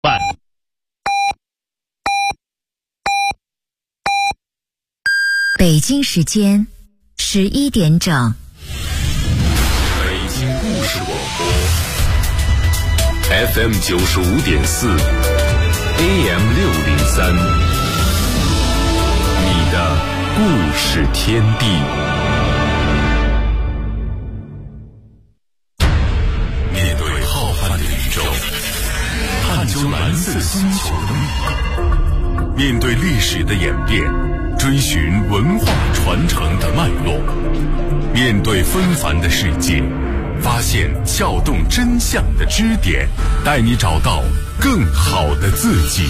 万。 北京时间11点整。 北京故事广播 FM 95.4 AM 603，你的故事天地。面对浩瀚的宇宙，探究蓝色星球的秘密，面对历史的演变，追寻文化传承的脉络，面对纷繁的世界，发现撬动真相的支点，带你找到更好的自己。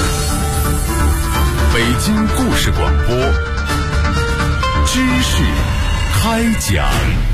北京故事广播，知识开讲。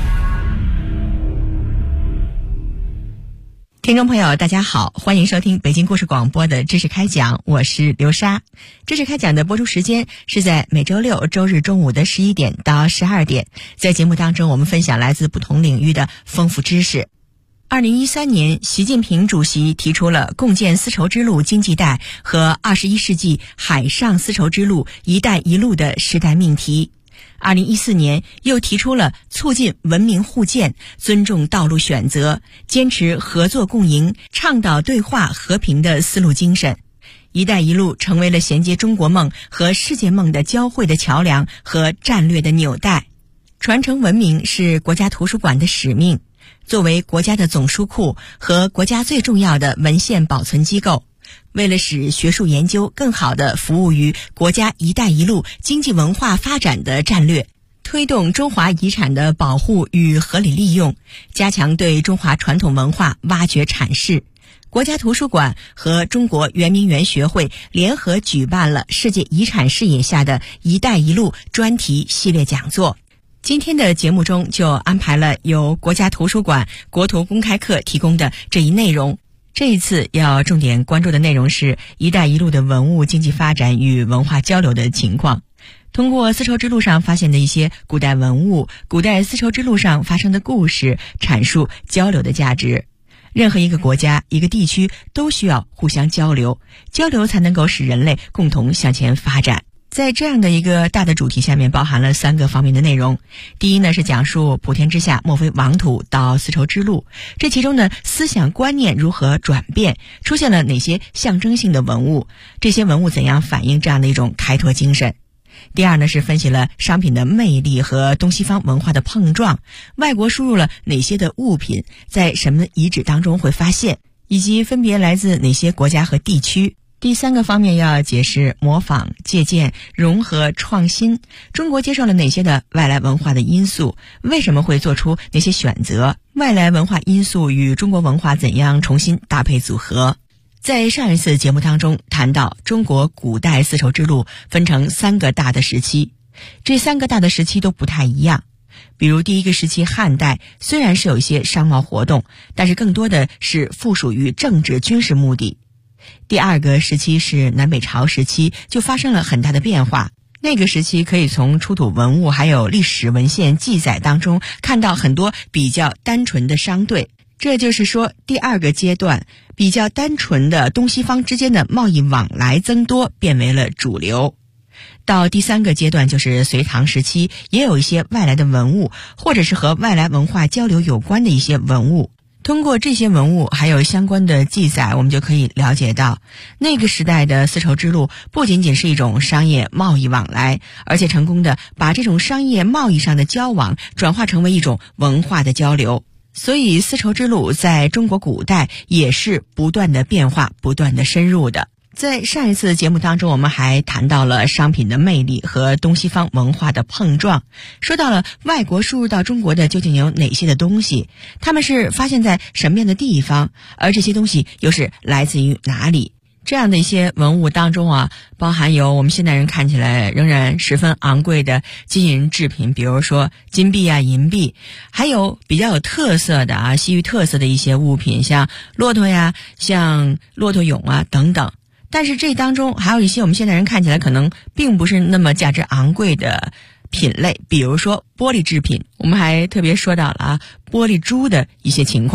听众朋友大家好，欢迎收听北京故事广播的知识开讲，我是刘莎。知识开讲的播出时间是在每周六周日中午的11点到12点，在节目当中我们分享来自不同领域的丰富知识。2013年，习近平主席提出了共建丝绸之路经济带和21世纪海上丝绸之路“一带一路”的时代命题。2014年又提出了促进文明互鉴、尊重道路选择、坚持合作共赢、倡导对话和平的丝路精神。一带一路成为了衔接中国梦和世界梦的交汇的桥梁和战略的纽带。传承文明是国家图书馆的使命，作为国家的总书库和国家最重要的文献保存机构，为了使学术研究更好地服务于国家“一带一路”经济文化发展的战略，推动中华遗产的保护与合理利用，加强对中华传统文化挖掘阐释，国家图书馆和中国圆明园学会联合举办了世界遗产视野下的“一带一路”专题系列讲座。今天的节目中就安排了由国家图书馆国图公开课提供的这一内容。这一次要重点关注的内容是“一带一路”的文物经济发展与文化交流的情况。通过丝绸之路上发现的一些古代文物、古代丝绸之路上发生的故事，阐述交流的价值。任何一个国家、一个地区都需要互相交流，交流才能够使人类共同向前发展。在这样的一个大的主题下面，包含了3个方面的内容。第一呢，是讲述普天之下莫非王土到丝绸之路，这其中呢，思想观念如何转变，出现了哪些象征性的文物，这些文物怎样反映这样的一种开拓精神。第二呢，是分析了商品的魅力和东西方文化的碰撞，外国输入了哪些的物品，在什么遗址当中会发现，以及分别来自哪些国家和地区。第3个方面要解释模仿、借鉴、融合、创新，中国接受了哪些的外来文化的因素，为什么会做出哪些选择，外来文化因素与中国文化怎样重新搭配组合。在上一次节目当中谈到，中国古代丝绸之路分成3个大的时期，这3个大的时期都不太一样。比如第一个时期汉代，虽然是有一些商贸活动，但是更多的是附属于政治军事目的。第2个时期是南北朝时期，就发生了很大的变化。那个时期可以从出土文物还有历史文献记载当中看到很多比较单纯的商队，这就是说第2个阶段比较单纯的东西方之间的贸易往来增多，变为了主流。到第3个阶段就是隋唐时期，也有一些外来的文物，或者是和外来文化交流有关的一些文物。通过这些文物还有相关的记载，我们就可以了解到，那个时代的丝绸之路不仅仅是一种商业贸易往来，而且成功的把这种商业贸易上的交往转化成为一种文化的交流。所以丝绸之路在中国古代也是不断的变化、不断的深入的。在上一次节目当中，我们还谈到了商品的魅力和东西方文化的碰撞，说到了外国输入到中国的究竟有哪些的东西，他们是发现在什么样的地方，而这些东西又是来自于哪里。这样的一些文物当中啊，包含有我们现代人看起来仍然十分昂贵的金银制品，比如说金币啊、银币，还有比较有特色的西域特色的一些物品，像骆驼呀、像骆驼俑啊等等。但是这当中还有一些我们现代人看起来可能并不是那么价值昂贵的品类，比如说玻璃制品，我们还特别说到了玻璃珠的一些情况。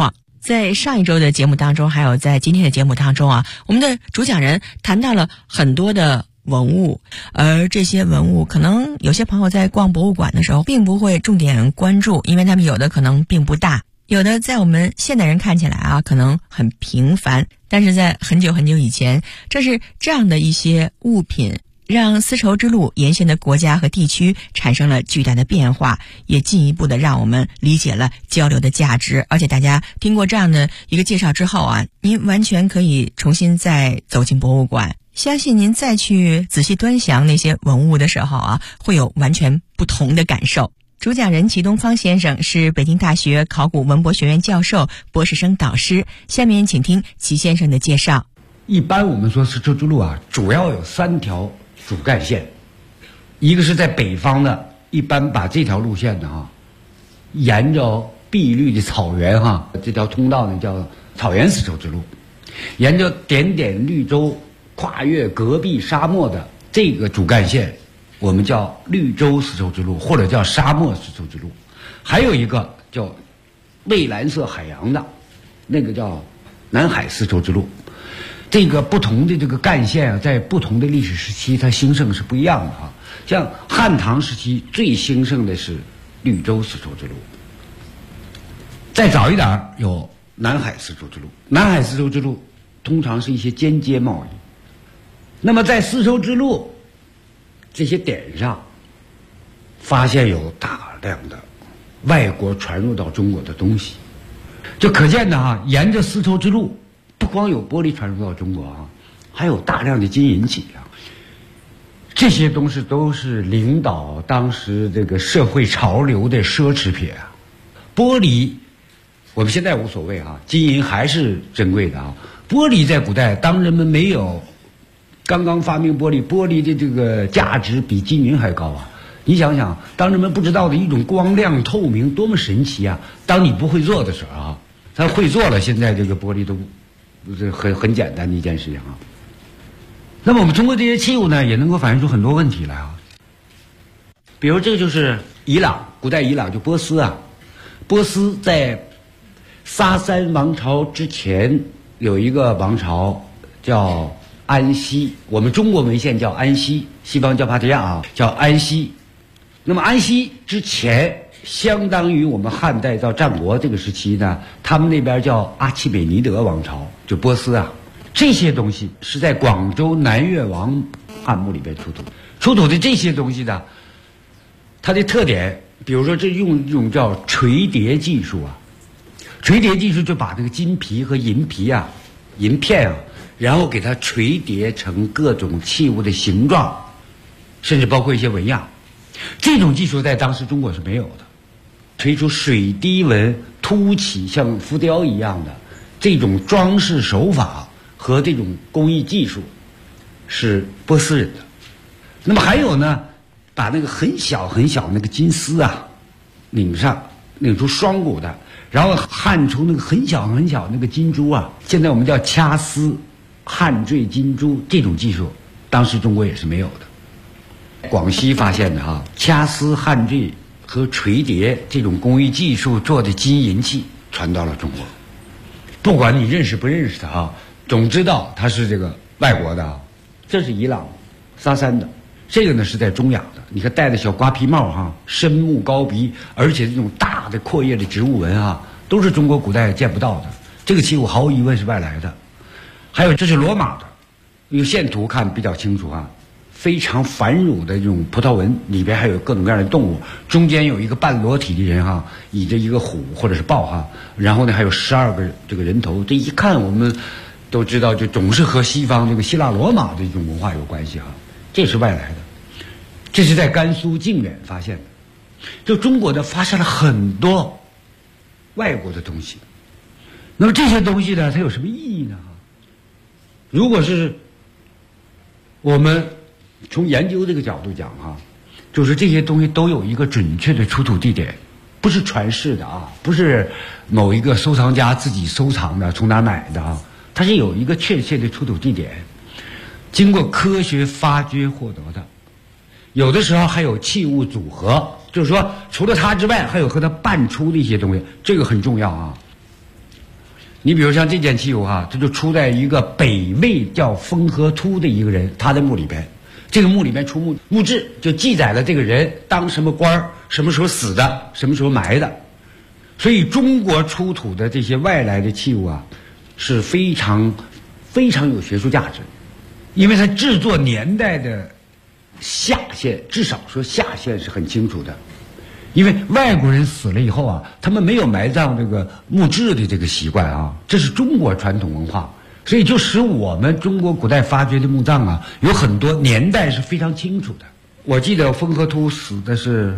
在上一周的节目当中，还有在今天的节目当中啊，我们的主讲人谈到了很多的文物，而这些文物可能有些朋友在逛博物馆的时候并不会重点关注，因为他们有的可能并不大，有的在我们现代人看起来啊可能很平凡，但是在很久很久以前，这是这样的一些物品让丝绸之路沿线的国家和地区产生了巨大的变化，也进一步的让我们理解了交流的价值。而且大家听过这样的一个介绍之后啊，您完全可以重新再走进博物馆，相信您再去仔细端详那些文物的时候啊，会有完全不同的感受。主讲人齐东方先生是北京大学考古文博学院教授、博士生导师。下面请听齐先生的介绍。 一般我们说丝绸之路啊，主要有3条主干线，一个是在北方的，一般把这条路线呢沿着碧绿的草原这条通道呢叫草原丝绸之路，沿着点点绿洲跨越戈壁沙漠的这个主干线我们叫绿洲丝绸之路，或者叫沙漠丝绸之路。还有一个叫蔚蓝色海洋的，那个叫南海丝绸之路。这个不同的这个干线在不同的历史时期它兴盛是不一样的像汉唐时期最兴盛的是绿洲丝绸之路，再早一点有南海丝绸之路。南海丝绸之路通常是一些间接贸易。那么在丝绸之路这些点上发现有大量的外国传入到中国的东西，就可见的沿着丝绸之路不光有玻璃传入到中国还有大量的金银器这些东西都是领导当时这个社会潮流的奢侈品玻璃我们现在无所谓金银还是珍贵的玻璃在古代当人们没有刚刚发明玻璃的这个价值比金银还高你想想，当人们不知道的一种光亮透明多么神奇当你不会做的时候他会做了，现在这个玻璃都很简单的一件事情那么我们通过这些器物呢，也能够反映出很多问题来比如这个就是伊朗，古代伊朗就波斯波斯在萨珊王朝之前有一个王朝叫安息，我们中国文献叫安息，西方叫帕提亚叫安息。那么安息之前相当于我们汉代到战国这个时期呢，他们那边叫阿契美尼德王朝，就波斯这些东西是在广州南越王汉墓里边出土的这些东西呢，它的特点比如说这用一种叫锤叠技术锤叠技术就把这个金皮和银皮银片然后给它锤叠成各种器物的形状，甚至包括一些纹样。这种技术在当时中国是没有的，锤出水滴纹凸起像浮雕一样的这种装饰手法和这种工艺技术是波斯人的。那么还有呢，把那个很小很小那个金丝拧出双股的，然后焊出那个很小很小那个金珠现在我们叫掐丝焊缀金珠，这种技术当时中国也是没有的。广西发现的掐丝焊缀和锤叠这种工艺技术做的金银器传到了中国，不管你认识不认识它总知道它是这个外国的这是伊朗萨珊的，这个呢是在中亚的。你看戴的小瓜皮帽深目高鼻，而且这种大的阔叶的植物纹都是中国古代见不到的，这个器物毫无疑问是外来的。还有这是罗马的，用线图看比较清楚非常繁缛的这种葡萄纹，里边还有各种各样的动物，中间有一个半裸体的人倚着一个虎或者是豹然后呢还有12个这个人头，这一看我们都知道就总是和西方这个希腊罗马的一种文化有关系这是外来的。这是在甘肃靖远发现的，就中国的发现了很多外国的东西。那么这些东西呢它有什么意义呢？如果是我们从研究这个角度讲就是这些东西都有一个准确的出土地点，不是传世的不是某一个收藏家自己收藏的从哪买的它是有一个确切的出土地点，经过科学发掘获得的。有的时候还有器物组合，就是说除了它之外还有和它伴出的一些东西，这个很重要你比如像这件器物哈，这就出在一个北魏叫封河突的一个人，他的墓里边，这个墓里边出墓志，就记载了这个人当什么官儿，什么时候死的，什么时候埋的。所以中国出土的这些外来的器物啊，是非常非常有学术价值，因为它制作年代的下限，至少说下限是很清楚的。因为外国人死了以后啊，他们没有埋葬这个墓志的这个习惯啊，这是中国传统文化，所以就使我们中国古代发掘的墓葬啊，有很多年代是非常清楚的。我记得封河突死的是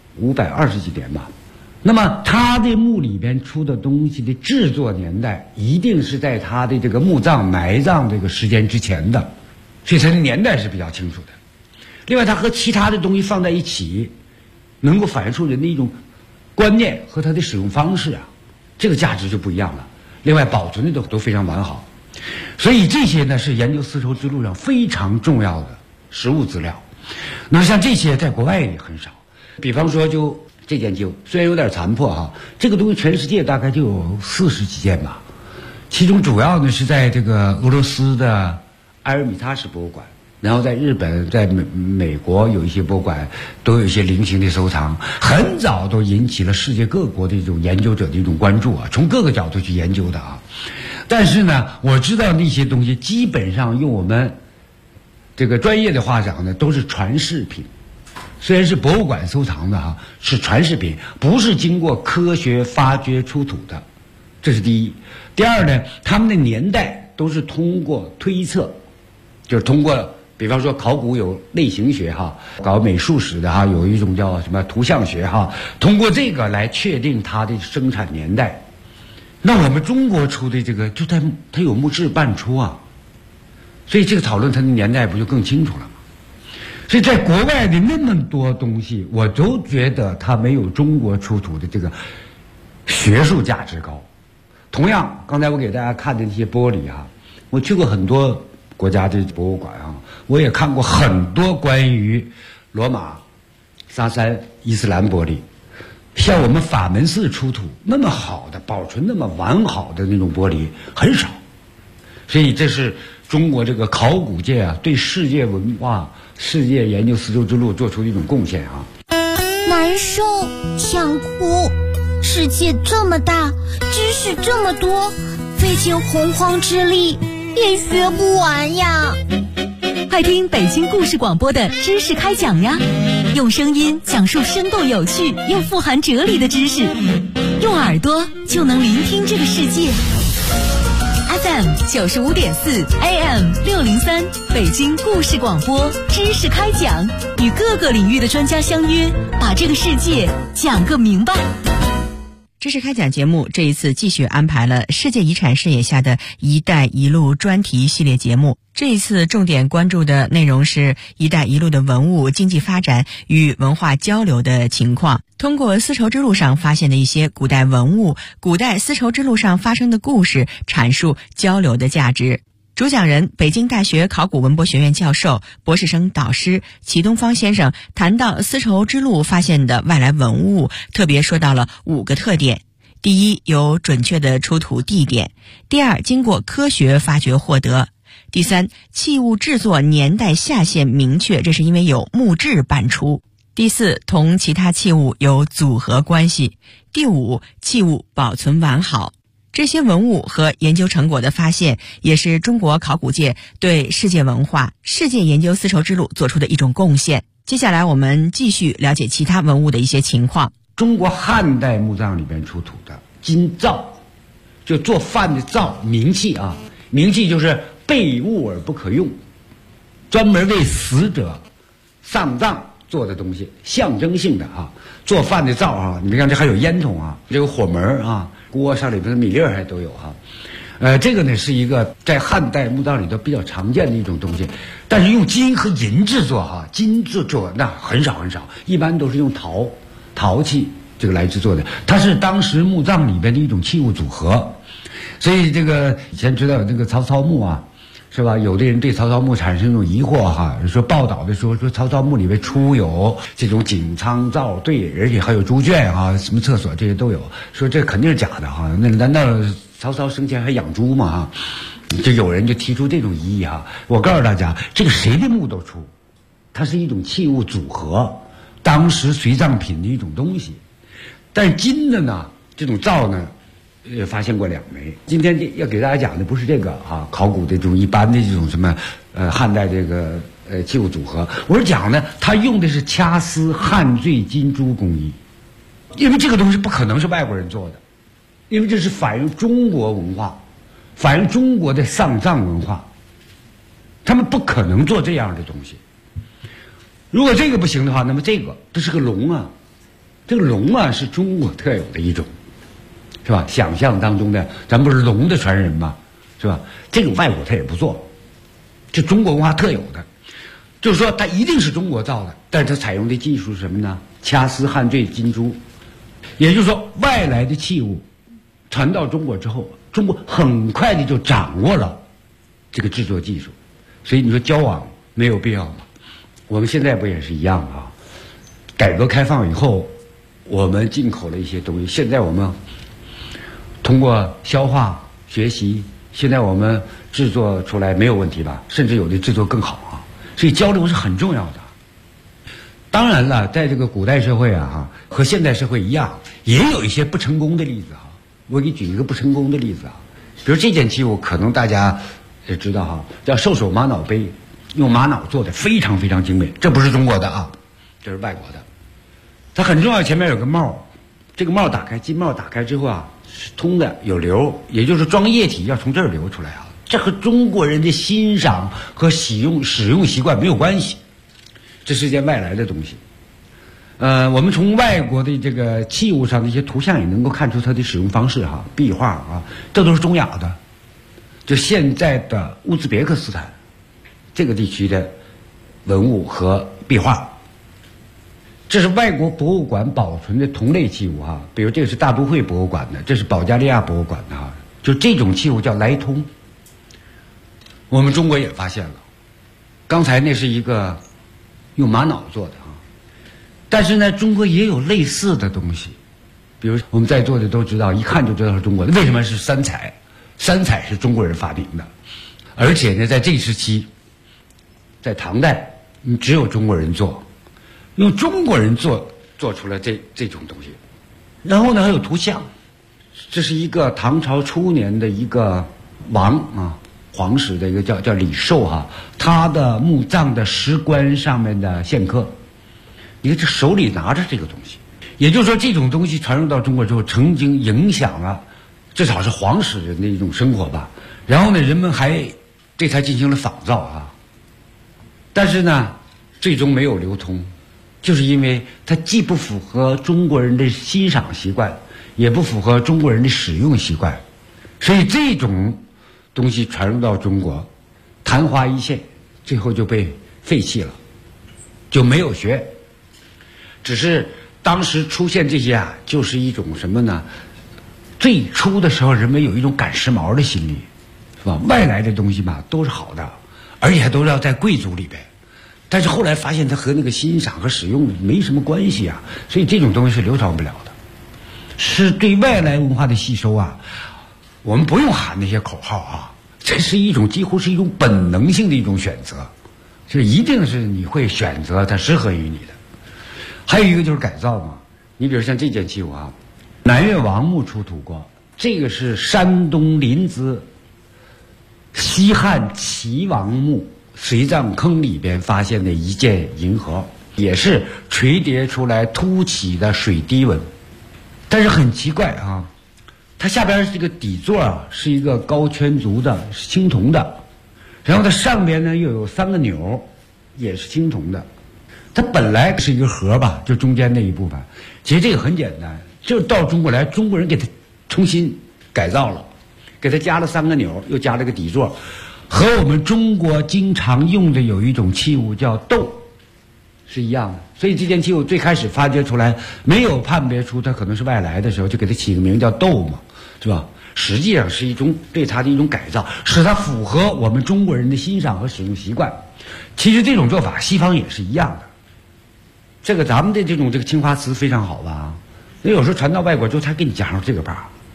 520几年吧，那么他的墓里边出的东西的制作年代一定是在他的这个墓葬埋葬这个时间之前的，所以他的年代是比较清楚的。另外，他和其他的东西放在一起，能够反映出人的一种观念和它的使用方式啊，这个价值就不一样了。另外，保存的都非常完好，所以这些呢是研究丝绸之路上非常重要的实物资料。那像这些在国外也很少，比方说就这件旧，虽然有点残破哈，这个东西全世界大概就有40几件吧，其中主要呢是在这个俄罗斯的埃尔米塔什博物馆。然后在日本，在美国有一些博物馆都有一些零星的收藏，很早都引起了世界各国的一种研究者的一种关注啊，从各个角度去研究的啊。但是呢，我知道那些东西基本上用我们这个专业的话讲呢，都是传世品。虽然是博物馆收藏的哈，是传世品，不是经过科学发掘出土的，这是第一。第二呢，他们的年代都是通过推测，就是通过。比方说考古有类型学哈，搞美术史的哈，有一种叫什么图像学哈，通过这个来确定它的生产年代。那我们中国出的这个，就它有墓志半出啊，所以这个讨论它的年代不就更清楚了吗？所以在国外的那么多东西，我都觉得它没有中国出土的这个学术价值高。同样，刚才我给大家看的这些玻璃啊，我去过很多国家的博物馆啊，我也看过很多关于罗马、沙山、伊斯兰玻璃，像我们法门寺出土那么好的、保存那么完好的那种玻璃很少，所以这是中国这个考古界啊对世界文化、世界研究丝绸之路做出的一种贡献啊。 难受，想哭，世界这么大，知识这么多，费尽洪荒之力也学不完呀！ 快听北京故事广播的知识开讲呀，用声音讲述生动有趣又富含哲理的知识，用耳朵就能聆听这个世界。FM 95.4 AM 603，北京故事广播知识开讲，与各个领域的专家相约，把这个世界讲个明白。 知识开讲节目这一次继续安排了世界遗产视野下的一带一路专题系列节目。这一次重点关注的内容是一带一路的文物经济发展与文化交流的情况，通过丝绸之路上发现的一些古代文物、古代丝绸之路上发生的故事，阐述交流的价值。主讲人北京大学考古文博学院教授、博士生导师齐东方先生谈到丝绸之路发现的外来文物，特别说到了5个特点。第一，有准确的出土地点；第二，经过科学发掘获得；第三，器物制作年代下限明确，这是因为有墓志半出；第四，同其他器物有组合关系；第五，器物保存完好。这些文物和研究成果的发现，也是中国考古界对世界文化、世界研究丝绸之路做出的一种贡献。接下来我们继续了解其他文物的一些情况。 中国汉代墓葬里边出土的金灶，就做饭的灶，冥器啊，冥器就是备物而不可用，专门为死者丧葬做的东西，象征性的啊。做饭的灶啊，你看这还有烟筒啊，这个火门啊，锅上里边的米粒还都有哈。这个呢是一个在汉代墓葬里头比较常见的一种东西，但是用金和银制作哈，金制作那很少很少，一般都是用陶器这个来制作的，它是当时墓葬里边的一种器物组合。所以这个以前知道有这个曹操墓啊，是吧？有的人对曹操墓产生一种疑惑哈，说报道的时候说曹操墓里面出有这种井仓灶对，而且还有猪圈啊，什么厕所这些都有，说这肯定是假的哈。那难道曹操生前还养猪嘛啊，就有人就提出这种疑义啊。我告诉大家，这个谁的墓都出，它是一种器物组合，当时随葬品的一种东西。但是金的呢，这种造呢，发现过2枚。今天要给大家讲的不是这个啊，考古的这种一般的这种什么汉代这个器物组合，我是讲呢，他用的是掐丝汉醉金珠工艺，因为这个东西不可能是外国人做的，因为这是反映中国文化，反映中国的丧葬文化，他们不可能做这样的东西。如果这个不行的话，那么这是个龙啊，这个龙啊是中国特有的一种，是吧？想象当中的，咱不是龙的传人吗？是吧？这个外国他也不做，这中国文化特有的，就是说它一定是中国造的，但是它采用的技术是什么呢？掐丝汉醉金珠，也就是说外来的器物传到中国之后，中国很快的就掌握了这个制作技术，所以你说交往没有必要吗？我们现在不也是一样啊？改革开放以后，我们进口了一些东西，现在我们通过消化学习，现在我们制作出来没有问题吧？甚至有的制作更好啊！所以交流是很重要的。当然了，在这个古代社会啊，和现代社会一样，也有一些不成功的例子啊。我给你举一个不成功的例子啊，比如这件器物，可能大家也知道哈，叫兽首玛瑙杯，用玛瑙做的，非常非常精美。这不是中国的啊，这是外国的。它很重要，前面有个帽，这个帽打开，金帽打开之后啊，是通的，有流，也就是装液体要从这儿流出来啊。这和中国人的欣赏和使用习惯没有关系，这是件外来的东西。我们从外国的这个器物上的一些图像也能够看出它的使用方式哈，壁画啊，这都是中亚的，就现在的乌兹别克斯坦这个地区的文物和壁画。这是外国博物馆保存的同类器物哈，比如这个是大都会博物馆的，这是保加利亚博物馆的哈，就这种器物叫来通。我们中国也发现了，刚才那是一个用玛瑙做的啊，但是呢，中国也有类似的东西，比如我们在座的都知道，一看就知道是中国的。为什么是三彩？三彩是中国人发明的，而且呢，在这时期，在唐代，只有中国人做。用中国人做出了这种东西，然后呢还有图像，这是一个唐朝初年的一个王啊，皇室的一个叫李寿哈，他的墓葬的石棺上面的线刻，你看这手里拿着这个东西，也就是说这种东西传入到中国之后，曾经影响了至少是皇室人的一种生活吧。然后呢，人们还对它进行了仿造啊，但是呢，最终没有流通。就是因为它既不符合中国人的欣赏习惯，也不符合中国人的使用习惯，所以这种东西传入到中国，昙花一现，最后就被废弃了，就没有学。只是当时出现这些啊，就是一种什么呢？最初的时候，人们有一种赶时髦的心理，是吧？外来的东西嘛，都是好的，而且都要在贵族里边。但是后来发现它和那个欣赏和使用没什么关系啊，所以这种东西是流传不了的，是对外来文化的吸收啊。我们不用喊那些口号啊，这是一种几乎是一种本能性的一种选择，就一定是你会选择它适合于你的。还有一个就是改造嘛，你比如像这件器物啊，南越王墓出土过，这个是山东临淄西汉齐王墓随葬坑里边发现的一件银盒，也是垂叠出来凸起的水滴纹，但是很奇怪啊，它下边这个底座啊是一个高圈足的，是青铜的，然后它上边呢又有3个钮，也是青铜的。它本来是一个盒吧，就中间那一部分，其实这个很简单，就到中国来，中国人给它重新改造了，给它加了3个钮，又加了个底座。和我们中国经常用的有一种器物叫豆是一样的，所以这件器物最开始发掘出来没有判别出它可能是外来的时候，就给它起个名叫豆嘛，是吧？实际上是一种对它的一种改造，使它符合我们中国人的欣赏和使用习惯。其实这种做法西方也是一样的，这个咱们的这个青花瓷非常好吧，那有时候传到外国之后，他给你加上这个把，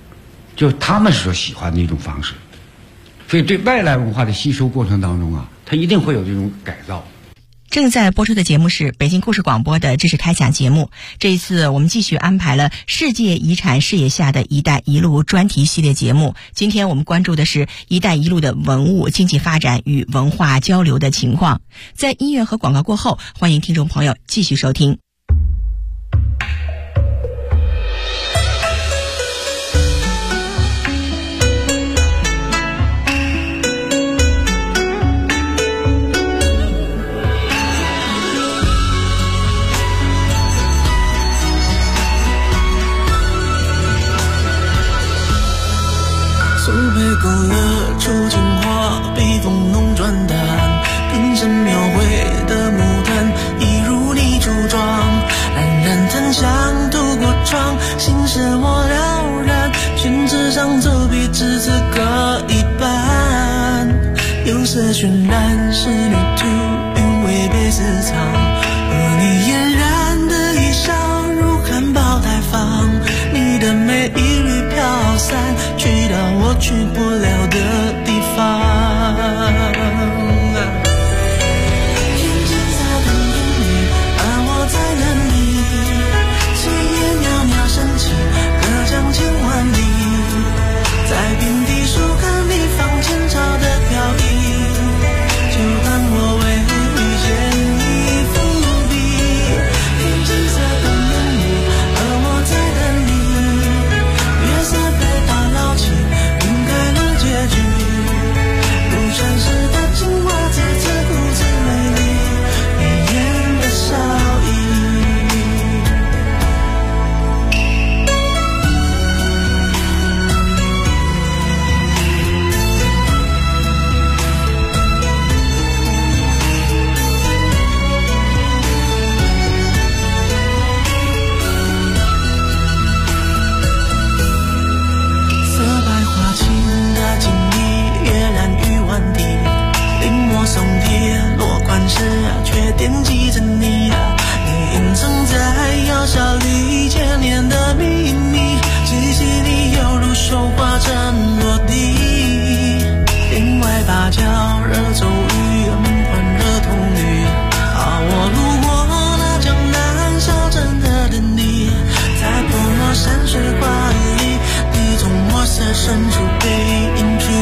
就是他们所喜欢的一种方式。所以对外来文化的吸收过程当中啊，它一定会有这种改造。 正在播出的节目是北京故事广播的知识开讲节目。这一次我们继续安排了世界遗产视野下的一带一路专题系列节目。今天我们关注的是一带一路的文物经济发展与文化交流的情况。在音乐和广告过后，欢迎听众朋友继续收听。 苏北勾勒出情画，笔锋浓转淡，瓶身描绘的牡丹，一如你初妆，冉冉檀香渡过窗，心事我了然，宣纸上走笔至此各一半，釉色渲染仕女图，韵味被私藏，和你嫣然的一笑如含苞待放，你的美一缕飘散，去到我去不了的地方。天际在等你，而我在等你，炊烟袅袅升起，隔江千万里，在遍地树看你放前朝的飘逸，就当我为遇见你伏笔。天际在等你，而我在等你，月色被打捞起，晕开了结局，如传世的青蛙再次如此美丽，你眼的笑意。色白花青的锦衣，跃然于万地，临摹松铁落款时，却惦记着你，也隐藏在药效里千年的秘密，细细里犹如绣花针落地，另外芭蕉惹骤雨，欢热童女，我路过那江南小镇的等你，在泼墨山水画里，你从墨色深处被隐去。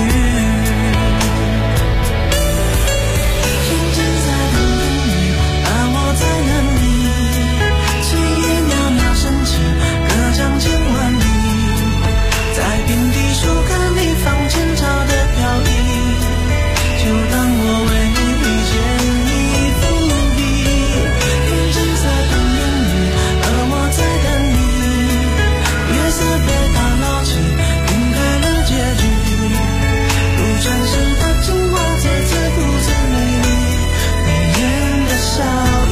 天际在等你，而我在等你，炊烟袅袅升起，隔江千万里，在遍地树看你放前朝的飘逸，就当我为遇见你伏笔。天际在等你，而我在等你，月色被打捞起，晕开了结局，如传世的青蛙再次如此美丽，你眼的笑意。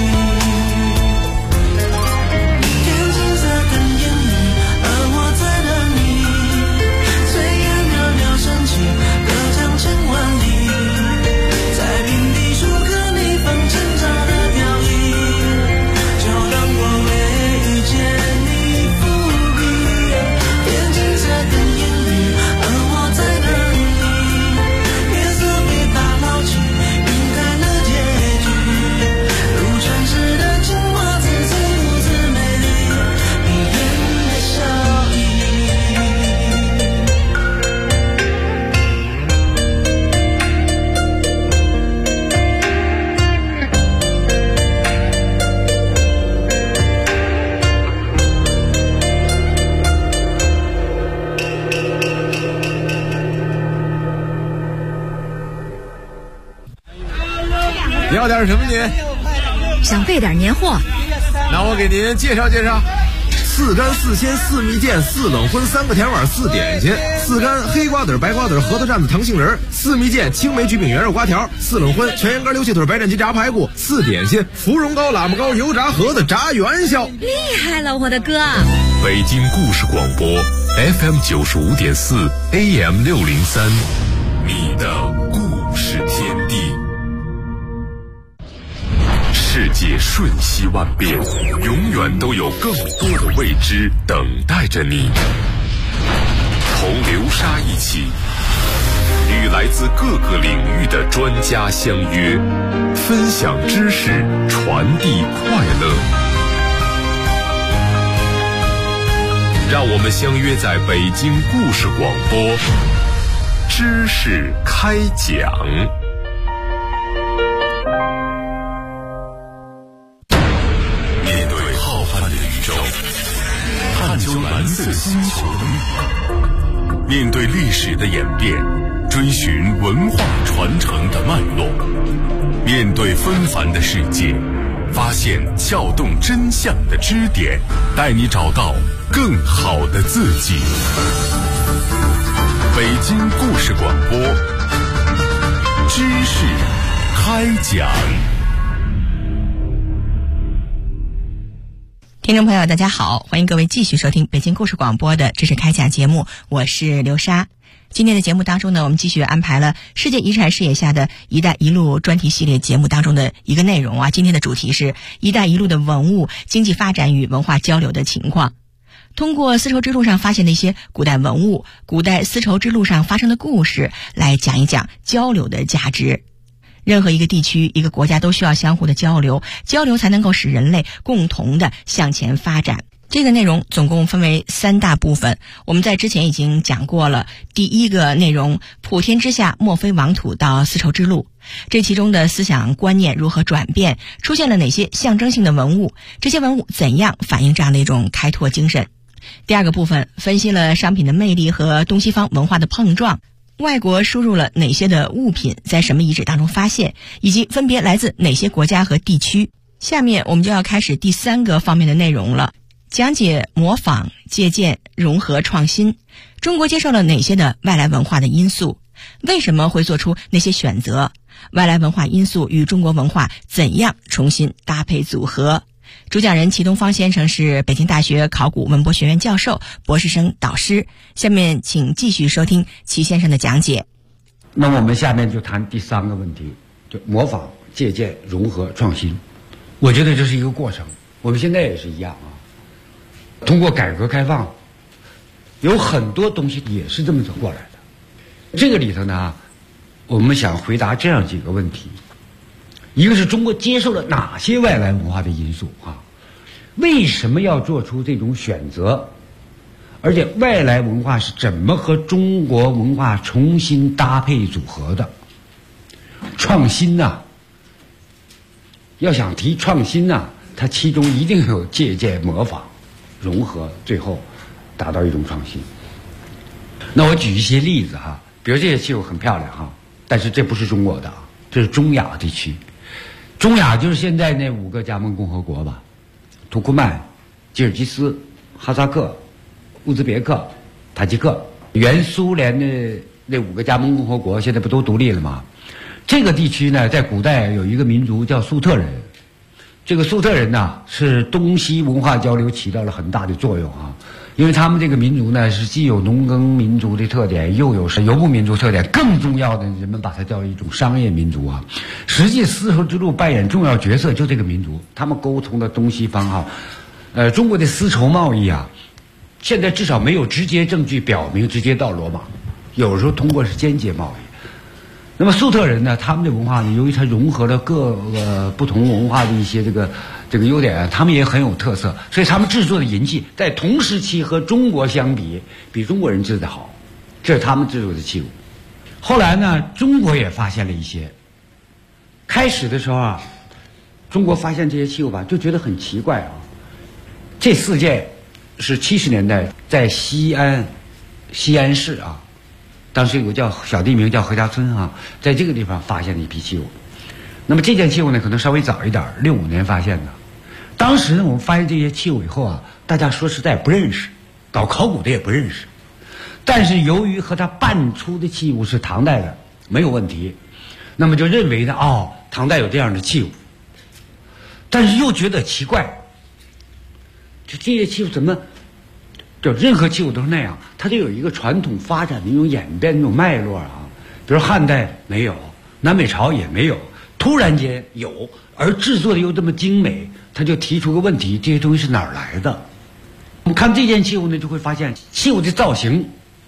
天际在等你，而我在等你，炊烟袅袅升起，隔江千万里，在遍地树看你放前朝的飘逸，就当我为遇见你伏笔。天际在等你，而我在等你，月色被打捞起，晕开了结局，如传世的青蛙再次如此美丽，你眼的笑意。 要点什么您？ 想备点年货。 那我给您介绍介绍。4干4鲜4蜜饯4冷荤3个甜碗4点心，4干黑瓜子白瓜子核桃蘸子糖杏仁，4蜜饯青梅橘饼圆肉瓜条，4冷荤全羊肝溜气腿白斩鸡炸排骨，4点心芙蓉糕喇嘛糕油炸盒子炸元宵。 厉害了，我的哥！ 北京故事广播 FM 95.4 AM 603，你的故事天地。世界瞬息万变，永远都有更多的未知等待着你。 同流沙一起，与来自各个领域的专家相约，分享知识，传递快乐。让我们相约在北京故事广播，知识开讲。面对浩瀚的宇宙，探究蓝色星球的秘密，面对历史的演变，追寻文化传承的脉络，面对纷繁的世界，发现撬动真相的支点，带你找到更好的自己。北京故事广播，知识开讲。 听众朋友大家好，欢迎各位继续收听北京故事广播的知识开讲节目，我是刘莎。今天的节目当中呢，我们继续安排了世界遗产视野下的一带一路专题系列节目当中的一个内容啊。今天的主题是一带一路的文物经济发展与文化交流的情况。通过丝绸之路上发现的一些古代文物，古代丝绸之路上发生的故事，来讲一讲交流的价值。任何一个地区、一个国家都需要相互的交流，交流才能够使人类共同的向前发展。这个内容总共分为3大部分，我们在之前已经讲过了。第一个内容，普天之下莫非王土到丝绸之路，这其中的思想观念如何转变，出现了哪些象征性的文物，这些文物怎样反映这样的一种开拓精神。第二个部分，分析了商品的魅力和东西方文化的碰撞，外国输入了哪些的物品，在什么遗址当中发现，以及分别来自哪些国家和地区。下面我们就要开始第3个方面的内容了，讲解模仿、借鉴、融合、创新。中国接受了哪些的外来文化的因素？为什么会做出那些选择？外来文化因素与中国文化怎样重新搭配组合？主讲人齐东方先生是北京大学考古文博学院教授、博士生导师。下面请继续收听齐先生的讲解。 那么我们下面就谈第3个问题，就模仿、借鉴、融合、创新。我觉得这是一个过程，我们现在也是一样啊。通过改革开放，有很多东西也是这么走过来的。这个里头呢，我们想回答这样几个问题。一个是中国接受了哪些外来文化的因素啊？为什么要做出这种选择？而且外来文化是怎么和中国文化重新搭配组合的？创新呐，要想提创新呐，它其中一定有借鉴、模仿、融合，最后达到一种创新。那我举一些例子哈，比如这些器物很漂亮哈，但是这不是中国的，这是中亚地区。中亚就是现在那5个加盟共和国吧，土库曼、吉尔吉斯、哈萨克、乌兹别克、塔吉克。原苏联的那5个加盟共和国现在不都独立了吗？这个地区呢，在古代有一个民族叫粟特人。这个粟特人呢，是东西文化交流起到了很大的作用啊。因为他们这个民族呢，是既有农耕民族的特点，又有游牧民族特点，更重要的，人们把它叫一种商业民族啊。实际丝绸之路扮演重要角色，就这个民族，他们沟通的东西方啊。中国的丝绸贸易啊，现在至少没有直接证据表明直接到罗马，有时候通过是间接贸易。那么粟特人呢，他们的文化呢，由于它融合了各个不同文化的一些这个优点，他们也很有特色，所以他们制作的银器在同时期和中国相比中国人制的好，这是他们制作的器物。后来呢，中国也发现了一些。开始的时候啊，中国发现这些器物吧，就觉得很奇怪啊。这4件是70年代在西安市啊。当时有个叫小地名叫何家村啊，在这个地方发现的一批器物。那么这件器物呢，可能稍微早一点，65年发现的。当时呢，我们发现这些器物以后啊，大家说实在不认识，搞考古的也不认识。但是由于和它拌出的器物是唐代的，没有问题，那么就认为呢，唐代有这样的器物。但是又觉得奇怪，就这些器物怎么？就任何器物都是那样，它就有一个传统发展的一种演变的那种脉络啊。比如汉代没有，南北朝也没有，突然间有，而制作的又这么精美，他就提出个问题：这些东西是哪儿来的？我们看这件器物呢，就会发现器物的造型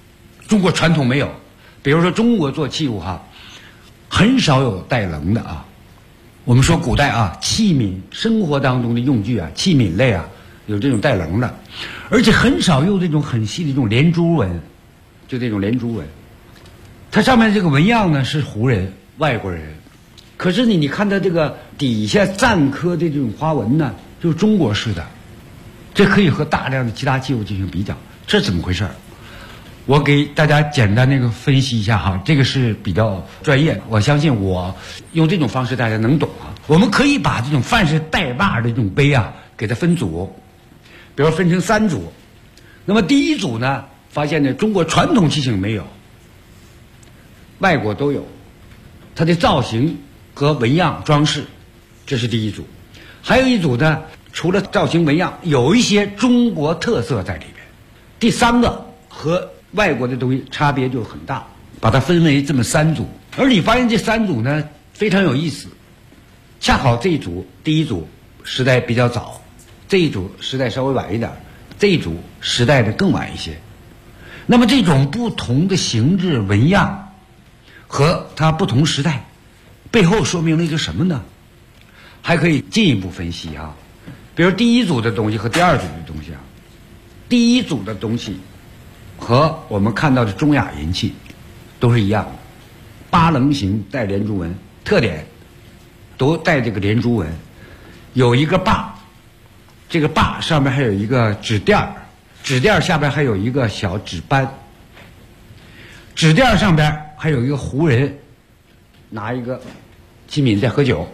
中国传统没有。比如说中国做器物很少有带棱的啊。我们说古代器皿生活当中的用具器皿类有这种带棱的，而且很少用这种很细的这种连珠纹，就这种连珠纹。它上面这个纹样呢是胡人外国人，可是你看它这个底下錾刻的这种花纹呢，就是中国式的，这可以和大量的其他器物进行比较，这怎么回事？我给大家简单分析一下这个是比较专业，我相信我用这种方式大家能懂我们可以把这种凡是带把的这种杯给它分组，比如分成3组。那么第一组呢，发现呢中国传统器型没有，外国都有，它的造型和纹样装饰，这是第一组。还有一组呢，除了造型纹样，有一些中国特色在里边。第3个和外国的东西差别就很大，把它分为这么3组。而你发现这3组呢非常有意思，恰好这一组第一组时代比较早，这一组时代稍微晚一点，这一组时代的更晚一些。那么这种不同的形制纹样和它不同时代背后说明了一个什么呢？还可以进一步分析比如第一组的东西和第二组的东西第一组的东西和我们看到的中亚银器都是一样的，8棱形带连珠纹，特点都带这个连珠纹，有一个把，这个把上面还有一个指垫，指垫下边还有一个小指斑，指垫上边还有一个胡人拿一个器皿在喝酒。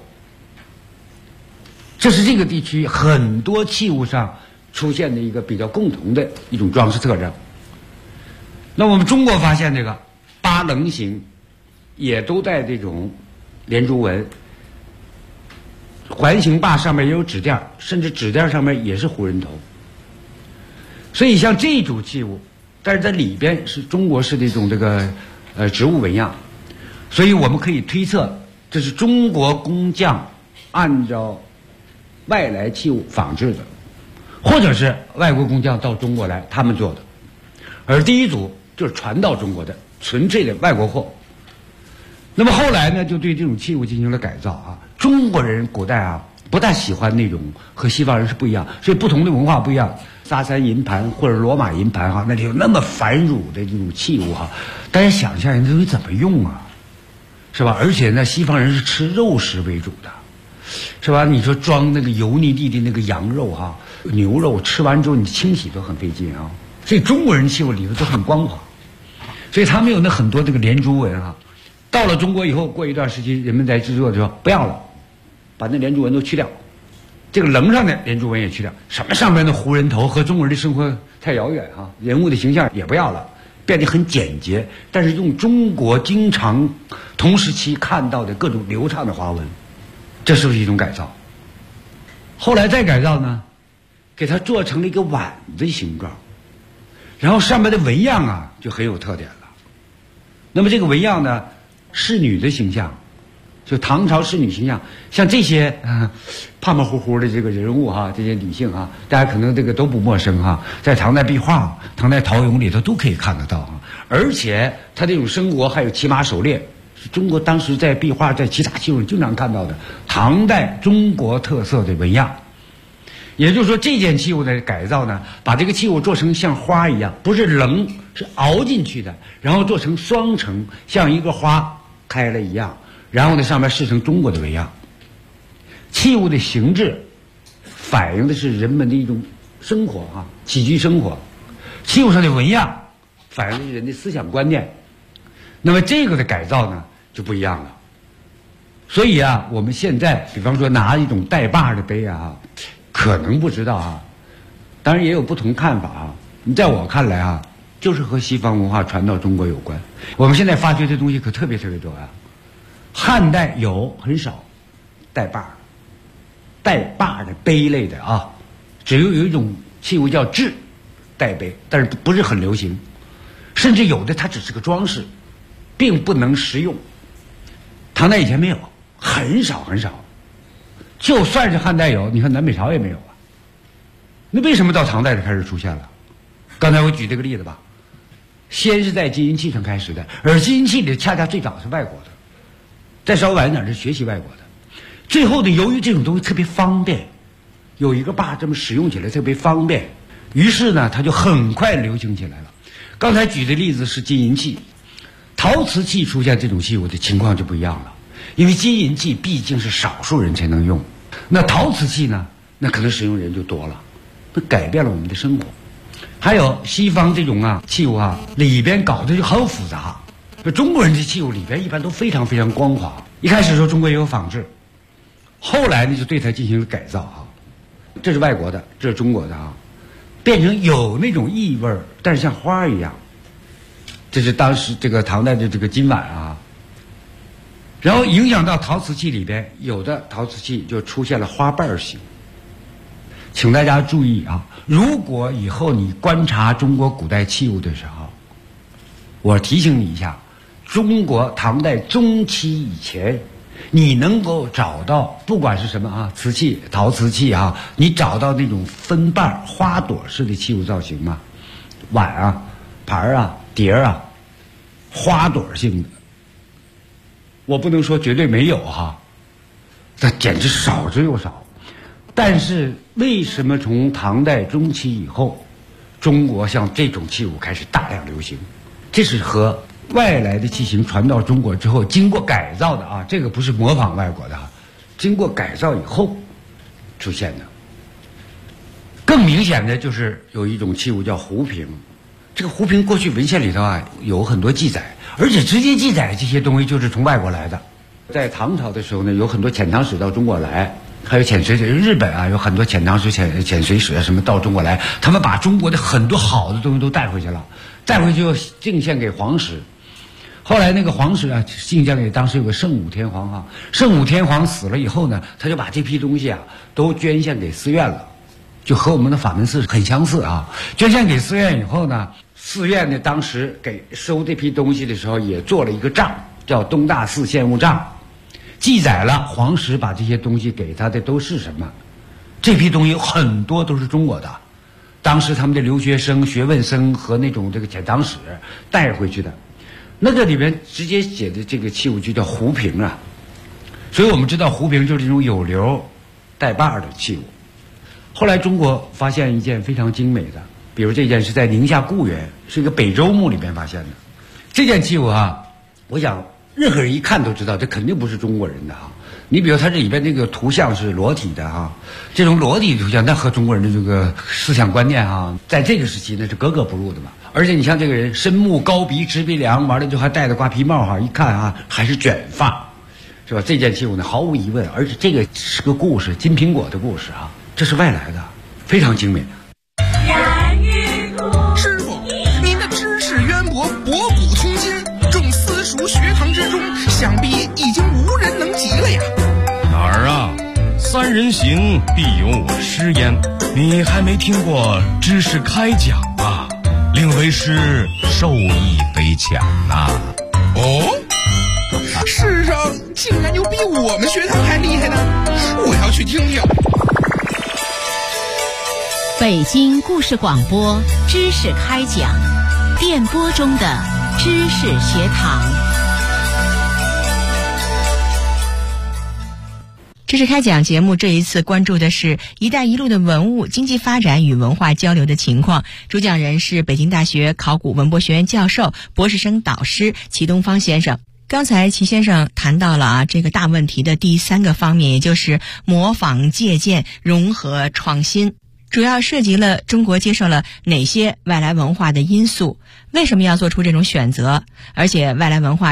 这是这个地区很多器物上出现的一个比较共同的一种装饰特征。那我们中国发现这个8棱形也都带这种连珠纹，环形把上面也有指垫，甚至指垫上面也是胡人头。所以像这一组器物，但是在里边是中国式的一种这个植物纹样，所以我们可以推测这是中国工匠按照外来器物仿制的，或者是外国工匠到中国来他们做的。而第一组就是传到中国的纯粹的外国货。那么后来呢，就对这种器物进行了改造中国人古代不大喜欢那种和西方人是不一样，所以不同的文化不一样。沙山银盘或者罗马银盘那里有那么繁缛的这种器物大家想象这东西怎么用是吧？而且呢，西方人是吃肉食为主的，是吧？你说装那个油腻地的那个羊肉牛肉，吃完之后你清洗都很费劲所以中国人器物里头都很光滑，所以他们有那很多这个连珠纹到了中国以后，过一段时期人们在制作的时候不要了，把那连珠纹都去掉，这个棱上的连珠纹也去掉，什么上面的胡人头和中国人的生活太遥远人物的形象也不要了，变得很简洁，但是用中国经常同时期看到的各种流畅的花纹，这是不是一种改造？后来再改造呢，给它做成了一个碗的形状，然后上面的纹样就很有特点了。那么这个纹样呢，仕女的形象，就唐朝仕女形象，像这些胖胖乎乎的这个人物这些女性大家可能这个都不陌生在唐代壁画、唐代陶俑里头都可以看得到而且她这种生活还有骑马狩猎，是中国当时在壁画在其他器物经常看到的唐代中国特色的纹样。也就是说，这件器物的改造呢，把这个器物做成像花一样，不是棱，是凹进去的，然后做成双层，像一个花开了一样，然后呢上面饰成中国的纹样。器物的形制反映的是人们的一种生活起居生活，器物上的纹样反映的是人的思想观念。那么这个的改造呢就不一样了。所以我们现在比方说拿一种带把的杯可能不知道当然也有不同看法在我看来就是和西方文化传到中国有关。我们现在发掘的东西可特别特别多汉代有很少带把的杯类的只有一种器物叫制带杯，但是不是很流行，甚至有的它只是个装饰，并不能食用。唐代以前没有，很少很少。就算是汉代有，你看南北朝也没有那为什么到唐代就开始出现了？刚才我举这个例子吧， 先是在金银器上开始的，而金银器里恰恰最早是外国的，再稍晚点是学习外国的。最后呢，由于这种东西特别方便，有一个把这么使用起来特别方便，于是呢，它就很快流行起来了。刚才举的例子是金银器，陶瓷器出现这种器物的情况就不一样了，因为金银器毕竟是少数人才能用，那陶瓷器呢，那可能使用人就多了，那改变了我们的生活。还有西方这种器物里边搞的就很复杂，中国人的器物里边一般都非常非常光滑。一开始的时候中国也有仿制，后来呢就对它进行了改造这是外国的，这是中国的变成有那种异味，但是像花一样。这是当时这个唐代的这个金碗然后影响到陶瓷器里边，有的陶瓷器就出现了花瓣形。请大家注意如果以后你观察中国古代器物的时候，我提醒你一下，中国唐代中期以前，你能够找到不管是什么瓷器、陶瓷器你找到那种分瓣花朵式的器物造型吗？碗盘碟花朵性的，我不能说绝对没有那简直少之又少。但是为什么从唐代中期以后，中国像这种器物开始大量流行？这是和外来的器型传到中国之后经过改造的这个不是模仿外国的经过改造以后出现的。更明显的就是有一种器物叫壶瓶，这个壶瓶过去文献里头有很多记载，而且直接记载这些东西就是从外国来的。在唐朝的时候呢，有很多遣唐使到中国来，还有遣隋使，日本有很多遣唐使、遣隋使什么到中国来，他们把中国的很多好的东西都带回去了，带回去就进献给皇室。后来那个皇室进献给当时有个圣武天皇圣武天皇死了以后呢，他就把这批东西都捐献给寺院了，就和我们的法门寺很相似捐献给寺院以后呢，寺院呢当时给收这批东西的时候也做了一个账，叫东大寺献物账，记载了皇室把这些东西给他的都是什么。这批东西很多都是中国的，当时他们的留学生、学问生和那种这个遣唐使带回去的。那个里面直接写的这个器物就叫壶瓶所以我们知道壶瓶就是这种有流带把的器物。后来中国发现一件非常精美的，比如这件是在宁夏固原，是一个北周墓里面发现的。这件器物我想任何人一看都知道这肯定不是中国人的你比如它这里边那个图像是裸体的这种裸体图像那和中国人的这个思想观念在这个时期那是格格不入的嘛。而且你像这个人深目高鼻直鼻梁，完了就还戴着瓜皮帽一看还是卷发，是吧？这件器物呢毫无疑问，而且这个是个故事，金苹果的故事这是外来的，非常精美。 师傅，您的知识渊博，博古通今，众私塾学堂之中，想必已经无人能及了呀。 哪儿三人行，必有我师焉。你还没听过知识开讲令为师受益匪浅世上竟然有比我们学堂还厉害的，我要去听听。 北京故事广播知识开讲，电波中的知识学堂。 知识开讲节目这一次关注的是“一带一路”的文物经济发展与文化交流的情况。主讲人是北京大学考古文博学院教授、博士生导师齐东方先生。刚才齐先生谈到了这个大问题的第3个方面，也就是模仿、借鉴、融合、创新。主要涉及了中国接受了哪些外来文化的因素，为什么要做出这种选择，而且外来文化